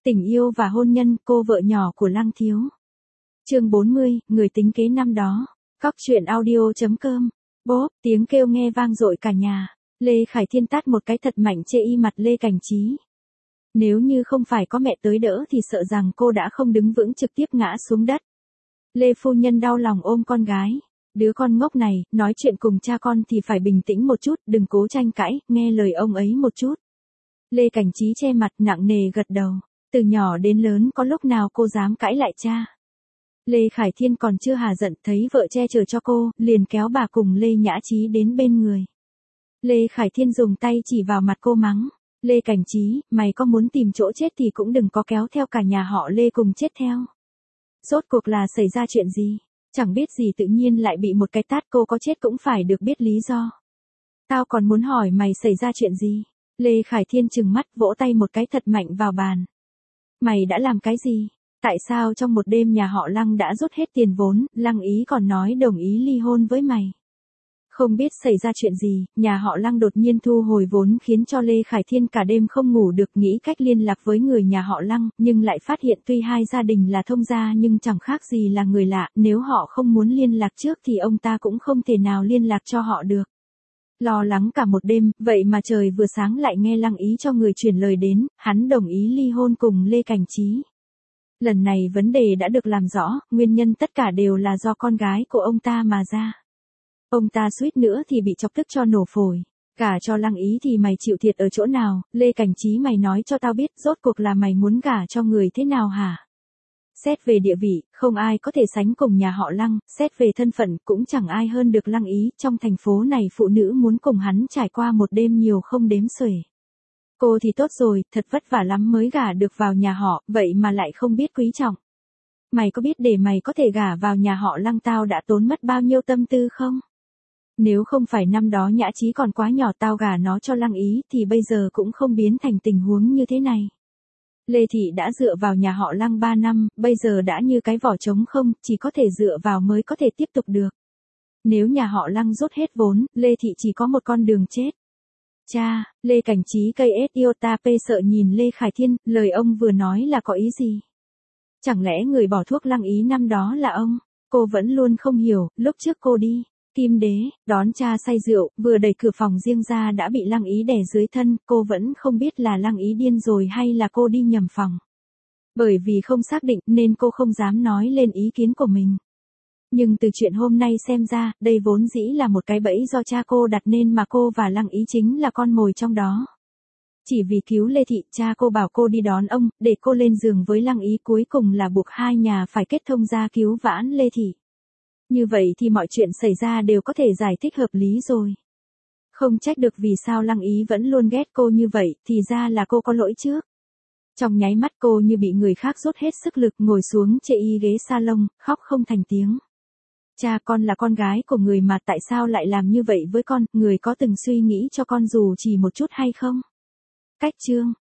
Tình yêu và hôn nhân, cô vợ nhỏ của Lăng Thiếu. Chương 40, người tính kế năm đó. Cóc truyện audio.com. Bốp, tiếng kêu nghe vang dội cả nhà. Lê Khải Thiên tát một cái thật mạnh chê y mặt Lê Cảnh Trí. Nếu như không phải có mẹ tới đỡ thì sợ rằng cô đã không đứng vững trực tiếp ngã xuống đất. Lê phu nhân đau lòng ôm con gái. Đứa con ngốc này, nói chuyện cùng cha con thì phải bình tĩnh một chút, đừng cố tranh cãi, nghe lời ông ấy một chút. Lê Cảnh Trí che mặt nặng nề gật đầu. Từ nhỏ đến lớn có lúc nào cô dám cãi lại cha. Lê Khải Thiên còn chưa hà giận thấy vợ che chở cho cô, liền kéo bà cùng Lê Nhã Trí đến bên người. Lê Khải Thiên dùng tay chỉ vào mặt cô mắng. Lê Cảnh Trí, mày có muốn tìm chỗ chết thì cũng đừng có kéo theo cả nhà họ Lê cùng chết theo. Rốt cuộc là xảy ra chuyện gì? Chẳng biết gì tự nhiên lại bị một cái tát, cô có chết cũng phải được biết lý do. Tao còn muốn hỏi mày xảy ra chuyện gì? Lê Khải Thiên trừng mắt vỗ tay một cái thật mạnh vào bàn. Mày đã làm cái gì? Tại sao trong một đêm nhà họ Lăng đã rút hết tiền vốn, Lăng Ý còn nói đồng ý ly hôn với mày? Không biết xảy ra chuyện gì, nhà họ Lăng đột nhiên thu hồi vốn khiến cho Lê Khải Thiên cả đêm không ngủ được, nghĩ cách liên lạc với người nhà họ Lăng, nhưng lại phát hiện tuy hai gia đình là thông gia nhưng chẳng khác gì là người lạ, nếu họ không muốn liên lạc trước thì ông ta cũng không thể nào liên lạc cho họ được. Lo lắng cả một đêm, vậy mà trời vừa sáng lại nghe Lăng Ý cho người chuyển lời đến, hắn đồng ý ly hôn cùng Lê Cảnh Trí. Lần này vấn đề đã được làm rõ, nguyên nhân tất cả đều là do con gái của ông ta mà ra. Ông ta suýt nữa thì bị chọc tức cho nổ phổi. Gả cho Lăng Ý thì mày chịu thiệt ở chỗ nào, Lê Cảnh Trí mày nói cho tao biết rốt cuộc là mày muốn gả cho người thế nào hả? Xét về địa vị, không ai có thể sánh cùng nhà họ Lăng, xét về thân phận cũng chẳng ai hơn được Lăng Ý, trong thành phố này phụ nữ muốn cùng hắn trải qua một đêm nhiều không đếm xuể. Cô thì tốt rồi, thật vất vả lắm mới gả được vào nhà họ, vậy mà lại không biết quý trọng. Mày có biết để mày có thể gả vào nhà họ Lăng tao đã tốn mất bao nhiêu tâm tư không? Nếu không phải năm đó Nhã Trí còn quá nhỏ tao gả nó cho Lăng Ý thì bây giờ cũng không biến thành tình huống như thế này. Lê Thị đã dựa vào nhà họ Lăng 3 năm, bây giờ đã như cái vỏ trống không, chỉ có thể dựa vào mới có thể tiếp tục được. Nếu nhà họ Lăng rút hết vốn, Lê Thị chỉ có một con đường chết. Cha, Lê Cảnh Trí cây iota p sợ nhìn Lê Khải Thiên, lời ông vừa nói là có ý gì? Chẳng lẽ người bỏ thuốc Lăng Ý năm đó là ông? Cô vẫn luôn không hiểu, lúc trước cô đi Kim Đế, đón cha say rượu, vừa đẩy cửa phòng riêng ra đã bị Lăng Ý đè dưới thân, cô vẫn không biết là Lăng Ý điên rồi hay là cô đi nhầm phòng. Bởi vì không xác định nên cô không dám nói lên ý kiến của mình. Nhưng từ chuyện hôm nay xem ra, đây vốn dĩ là một cái bẫy do cha cô đặt nên mà cô và Lăng Ý chính là con mồi trong đó. Chỉ vì cứu Lê Thị, cha cô bảo cô đi đón ông, để cô lên giường với Lăng Ý, cuối cùng là buộc hai nhà phải kết thông gia cứu vãn Lê Thị. Như vậy thì mọi chuyện xảy ra đều có thể giải thích hợp lý rồi. Không trách được vì sao Lăng Ý vẫn luôn ghét cô như vậy, thì ra là cô có lỗi trước. Trong nháy mắt cô như bị người khác rút hết sức lực, ngồi xuống chệ y ghế salon, khóc không thành tiếng. Cha, con là con gái của người mà tại sao lại làm như vậy với con, người có từng suy nghĩ cho con dù chỉ một chút hay không? Cách chương.